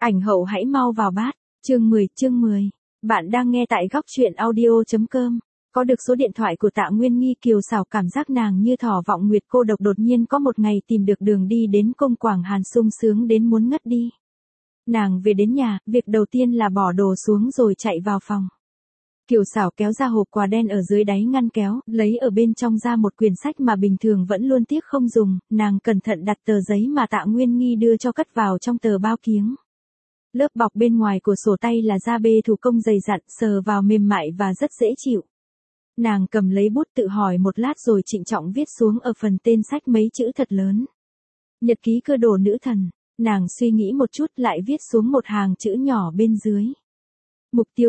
Ảnh hậu hãy mau vào bát. Chương 10. Bạn đang nghe tại góc truyện audio.com. Có được số điện thoại của Tạ Nguyên Nghi, Kiều Sảo cảm giác nàng như thỏ vọng nguyệt cô độc đột nhiên có một ngày tìm được đường đi đến cung Quảng Hàn, sung sướng đến muốn ngất đi. Nàng về đến nhà, việc đầu tiên là bỏ đồ xuống rồi chạy vào phòng. Kiều Sảo kéo ra hộp quà đen ở dưới đáy ngăn kéo, lấy ở bên trong ra một quyển sách mà bình thường vẫn luôn tiếc không dùng, nàng cẩn thận đặt tờ giấy mà Tạ Nguyên Nghi đưa cho cất vào trong tờ bao kiếng. Lớp bọc bên ngoài của sổ tay là da bê thủ công dày dặn, sờ vào mềm mại và rất dễ chịu. Nàng cầm lấy bút tự hỏi một lát rồi trịnh trọng viết xuống ở phần tên sách mấy chữ thật lớn. Nhật ký cơ đồ nữ thần. Nàng suy nghĩ một chút lại viết xuống một hàng chữ nhỏ bên dưới. Mục tiêu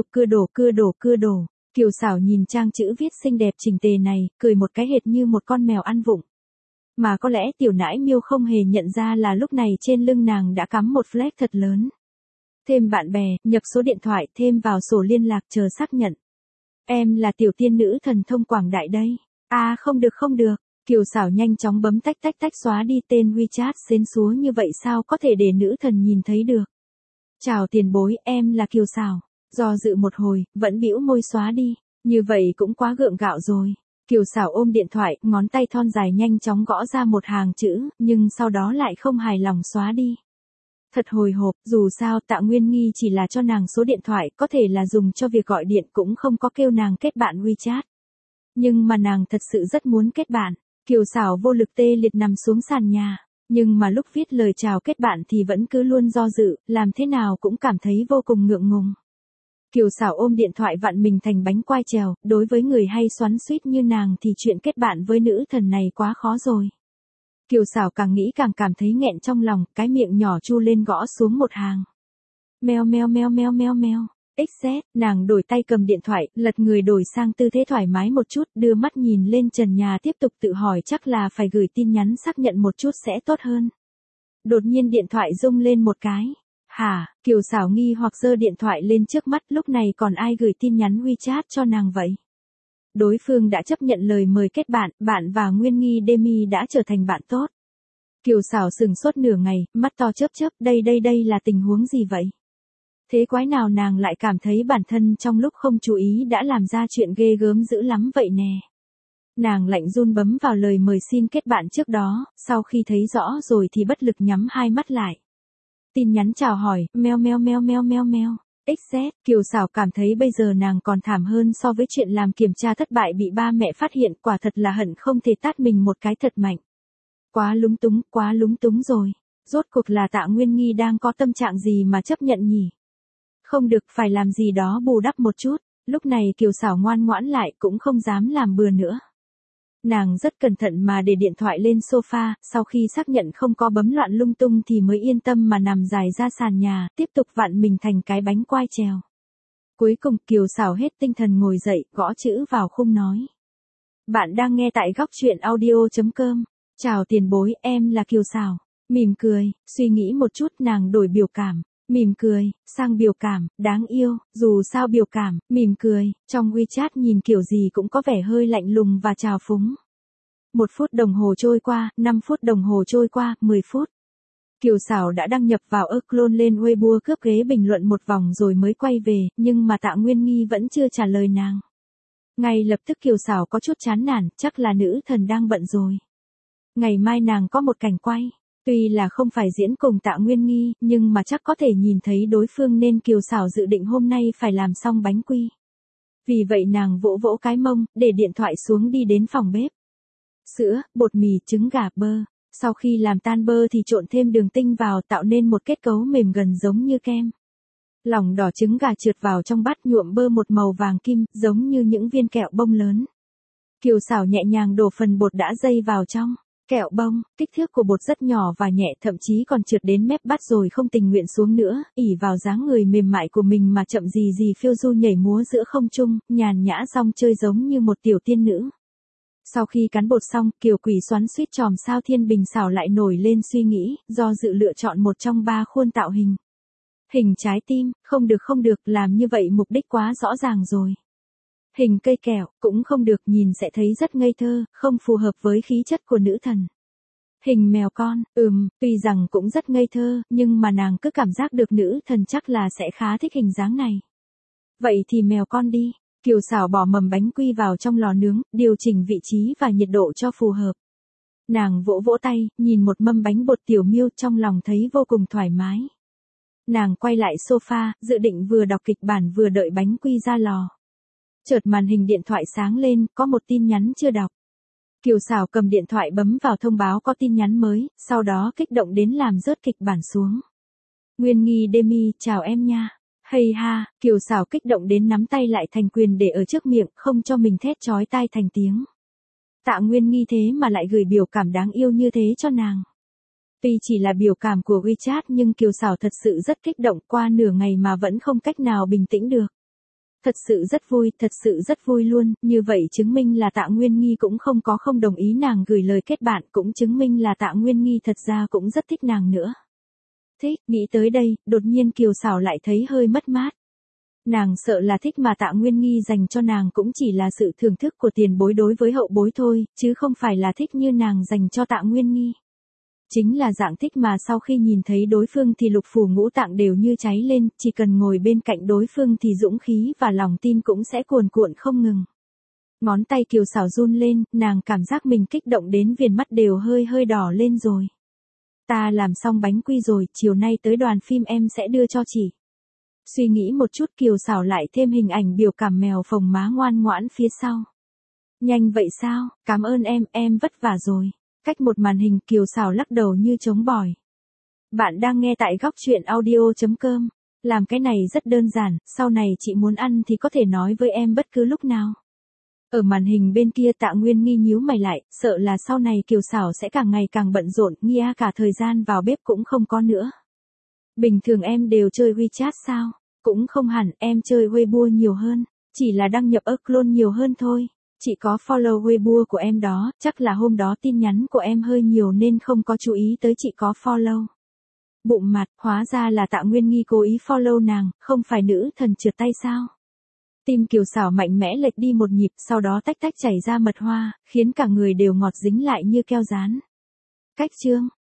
cưa đồ. Kiều Sảo nhìn trang chữ viết xinh đẹp chỉnh tề này, cười một cái hệt như một con mèo ăn vụng. Mà có lẽ tiểu nãi miêu không hề nhận ra là lúc này trên lưng nàng đã cắm một flag thật lớn. Thêm bạn bè, nhập số điện thoại, thêm vào sổ liên lạc chờ xác nhận. Em là tiểu tiên nữ thần thông quảng đại đây. À không được. Kiều Sảo nhanh chóng bấm tách xóa đi tên WeChat xến xúa như vậy sao có thể để nữ thần nhìn thấy được. Chào tiền bối, em là Kiều Sảo. Do dự một hồi, vẫn bĩu môi xóa đi. Như vậy cũng quá gượng gạo rồi. Kiều Sảo ôm điện thoại, ngón tay thon dài nhanh chóng gõ ra một hàng chữ, nhưng sau đó lại không hài lòng xóa đi. Thật hồi hộp, dù sao Tạ Nguyên Nghi chỉ là cho nàng số điện thoại, có thể là dùng cho việc gọi điện, cũng không có kêu nàng kết bạn WeChat. Nhưng mà nàng thật sự rất muốn kết bạn. Kiều Sảo vô lực tê liệt nằm xuống sàn nhà, nhưng mà lúc viết lời chào kết bạn thì vẫn cứ luôn do dự, làm thế nào cũng cảm thấy vô cùng ngượng ngùng. Kiều Sảo ôm điện thoại vặn mình thành bánh quai trèo, đối với người hay xoắn xuýt như nàng thì chuyện kết bạn với nữ thần này quá khó rồi. Kiều Sảo càng nghĩ càng cảm thấy nghẹn trong lòng, cái miệng nhỏ chu lên gõ xuống một hàng. Meo. XZ, nàng đổi tay cầm điện thoại, lật người đổi sang tư thế thoải mái một chút, đưa mắt nhìn lên trần nhà tiếp tục tự hỏi chắc là phải gửi tin nhắn xác nhận một chút sẽ tốt hơn. Đột nhiên điện thoại rung lên một cái. Hả, Kiều Sảo nghi hoặc giơ điện thoại lên trước mắt, lúc này còn ai gửi tin nhắn WeChat cho nàng vậy? Đối phương đã chấp nhận lời mời kết bạn, bạn và Nguyên Nghi Demi đã trở thành bạn tốt. Kiều Sảo sừng sốt nửa ngày, mắt to chớp, đây là tình huống gì vậy? Thế quái nào nàng lại cảm thấy bản thân trong lúc không chú ý đã làm ra chuyện ghê gớm dữ lắm vậy nè. Nàng lạnh run bấm vào lời mời xin kết bạn trước đó, sau khi thấy rõ rồi thì bất lực nhắm hai mắt lại. Tin nhắn chào hỏi, meo. XZ, Kiều Sảo cảm thấy bây giờ nàng còn thảm hơn so với chuyện làm kiểm tra thất bại bị ba mẹ phát hiện, quả thật là hận không thể tát mình một cái thật mạnh. Quá lúng túng rồi. Rốt cuộc là Tạ Nguyên Nghi đang có tâm trạng gì mà chấp nhận nhỉ? Không được, phải làm gì đó bù đắp một chút. Lúc này Kiều Sảo ngoan ngoãn lại, cũng không dám làm bừa nữa. Nàng rất cẩn thận mà để điện thoại lên sofa, sau khi xác nhận không có bấm loạn lung tung thì mới yên tâm mà nằm dài ra sàn nhà, tiếp tục vặn mình thành cái bánh quai trèo. Cuối cùng Kiều Sảo hết tinh thần ngồi dậy, gõ chữ vào khung nói. Bạn đang nghe tại góc truyện audio.com. Chào tiền bối, em là Kiều Sảo. Mỉm cười, suy nghĩ một chút nàng đổi biểu cảm. Mỉm cười, sang biểu cảm, đáng yêu, dù sao biểu cảm, mỉm cười, trong WeChat nhìn kiểu gì cũng có vẻ hơi lạnh lùng và trào phúng. 1 phút đồng hồ trôi qua, 5 phút đồng hồ trôi qua, 10 phút. Kiều Sảo đã đăng nhập vào clone lên Weibo cướp ghế bình luận một vòng rồi mới quay về, nhưng mà Tạ Nguyên Nghi vẫn chưa trả lời nàng. Ngay lập tức Kiều Sảo có chút chán nản, chắc là nữ thần đang bận rồi. Ngày mai nàng có một cảnh quay. Tuy là không phải diễn cùng Tạ Nguyên Nghi, nhưng mà chắc có thể nhìn thấy đối phương nên Kiều Sảo dự định hôm nay phải làm xong bánh quy. Vì vậy nàng vỗ cái mông, để điện thoại xuống đi đến phòng bếp. Sữa, bột mì, trứng gà, bơ. Sau khi làm tan bơ thì trộn thêm đường tinh vào tạo nên một kết cấu mềm gần giống như kem. Lòng đỏ trứng gà trượt vào trong bát nhuộm bơ một màu vàng kim, giống như những viên kẹo bông lớn. Kiều Sảo nhẹ nhàng đổ phần bột đã dây vào trong. Kẹo bông, kích thước của bột rất nhỏ và nhẹ, thậm chí còn trượt đến mép bát rồi không tình nguyện xuống nữa, ỉ vào dáng người mềm mại của mình mà chậm gì phiêu du nhảy múa giữa không trung, nhàn nhã song chơi giống như một tiểu tiên nữ. Sau khi cắn bột xong, Kiều Quỷ xoắn xuýt chòm sao Thiên Bình Xảo lại nổi lên suy nghĩ, do dự lựa chọn một trong 3 khuôn tạo hình. Hình trái tim, không được, làm như vậy mục đích quá rõ ràng rồi. Hình cây kẹo, cũng không được, nhìn sẽ thấy rất ngây thơ, không phù hợp với khí chất của nữ thần. Hình mèo con, tuy rằng cũng rất ngây thơ, nhưng mà nàng cứ cảm giác được nữ thần chắc là sẽ khá thích hình dáng này. Vậy thì mèo con đi. Kiều Sảo bỏ mầm bánh quy vào trong lò nướng, điều chỉnh vị trí và nhiệt độ cho phù hợp. Nàng vỗ vỗ tay, nhìn một mâm bánh bột tiểu miêu trong lòng thấy vô cùng thoải mái. Nàng quay lại sofa, dự định vừa đọc kịch bản vừa đợi bánh quy ra lò. Chợt màn hình điện thoại sáng lên, có một tin nhắn chưa đọc. Kiều Sảo cầm điện thoại bấm vào thông báo có tin nhắn mới, sau đó kích động đến làm rớt kịch bản xuống. Nguyên Nghi Demi, chào em nha. Hay ha, Kiều Sảo kích động đến nắm tay lại thành quyền để ở trước miệng, không cho mình thét chói tai thành tiếng. Tạ Nguyên Nghi thế mà lại gửi biểu cảm đáng yêu như thế cho nàng. Tuy chỉ là biểu cảm của WeChat nhưng Kiều Sảo thật sự rất kích động, qua nửa ngày mà vẫn không cách nào bình tĩnh được. Thật sự rất vui luôn, như vậy chứng minh là Tạ Nguyên Nghi cũng không đồng ý nàng gửi lời kết bạn, cũng chứng minh là Tạ Nguyên Nghi thật ra cũng rất thích nàng nữa. Thích, nghĩ tới đây, đột nhiên Kiều Sảo lại thấy hơi mất mát. Nàng sợ là thích mà Tạ Nguyên Nghi dành cho nàng cũng chỉ là sự thưởng thức của tiền bối đối với hậu bối thôi, chứ không phải là thích như nàng dành cho Tạ Nguyên Nghi. Chính là dạng thích mà sau khi nhìn thấy đối phương thì lục phủ ngũ tạng đều như cháy lên, chỉ cần ngồi bên cạnh đối phương thì dũng khí và lòng tin cũng sẽ cuồn cuộn không ngừng. Ngón tay Kiều Sảo run lên, nàng cảm giác mình kích động đến viền mắt đều hơi đỏ lên rồi. Ta làm xong bánh quy rồi, chiều nay tới đoàn phim em sẽ đưa cho chị. Suy nghĩ một chút Kiều Sảo lại thêm hình ảnh biểu cảm mèo phồng má ngoan ngoãn phía sau. Nhanh vậy sao, cảm ơn em vất vả rồi. Cách một màn hình Kiều Sảo lắc đầu như trống bỏi. Bạn đang nghe tại góc truyện audio.com. Làm cái này rất đơn giản, sau này chị muốn ăn thì có thể nói với em bất cứ lúc nào. Ở màn hình bên kia Tạ Nguyên Nghi nhíu mày lại, sợ là sau này Kiều Sảo sẽ càng ngày càng bận rộn, cả thời gian vào bếp cũng không có nữa. Bình thường em đều chơi WeChat sao? Cũng không hẳn, em chơi Weibo nhiều hơn, chỉ là đăng nhập clone nhiều hơn thôi. Chị có follow Weibo của em đó, chắc là hôm đó tin nhắn của em hơi nhiều nên không có chú ý tới chị có follow. Bụng mặt, hóa ra là Tạ Nguyên Nghi cố ý follow nàng, không phải nữ thần trượt tay sao? Tim Kiều Sảo mạnh mẽ lệch đi một nhịp, sau đó tách chảy ra mật hoa, khiến cả người đều ngọt dính lại như keo dán. Cách chương